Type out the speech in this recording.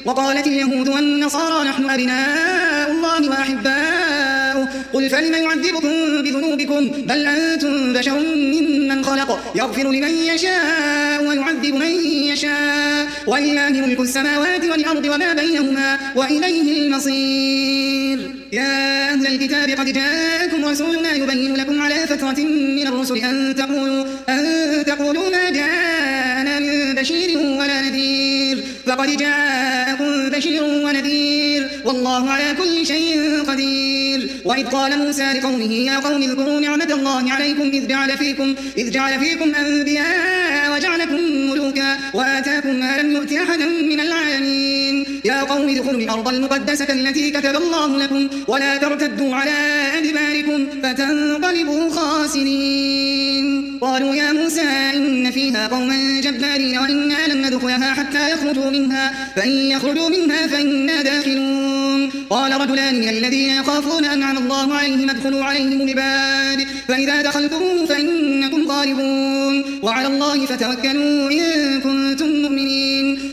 وقالت اليهود والنصارى نحن أبناء الله وأحباؤه قل فلم يعذبكم بذنوبكم بل أنتم بشر ممن خلق يغفر لمن يشاء ويعذب من يشاء ولله ملك السماوات والأرض وما بينهما وإليه المصير. يا أهل الكتاب قد جاءكم رسولنا يبين لكم على فترة من الرسل أن تقولوا ما جاءنا من بشير ولا نذير فقد جاءكم بشير ونذير والله على كل شيء قدير. وإذ قال موسى لقومه يا قوم اذكروا نعمة الله عليكم إذ جعل فيكم أنبياء وجعلكم ملوكا وآتاكم ما لم يؤت أحدا من العالمين. يا قوم ادخلوا الأرض المقدسة التي كتب الله لكم ولا ترتدوا على أدباركم فتنقلبوا خاسرين. قالوا يا موسى إن فيها قوما جبارين وإنا لن ندخلها حتى يخرجوا منها فإن يخرجوا منها فإنا داخلون. قال رجلان من الذين يخافون أنعم الله عليهم ادخلوا عليهم الباب فإذا دخلتم فإنكم غالبون وعلى الله فتوكلوا إن كنتم مؤمنين.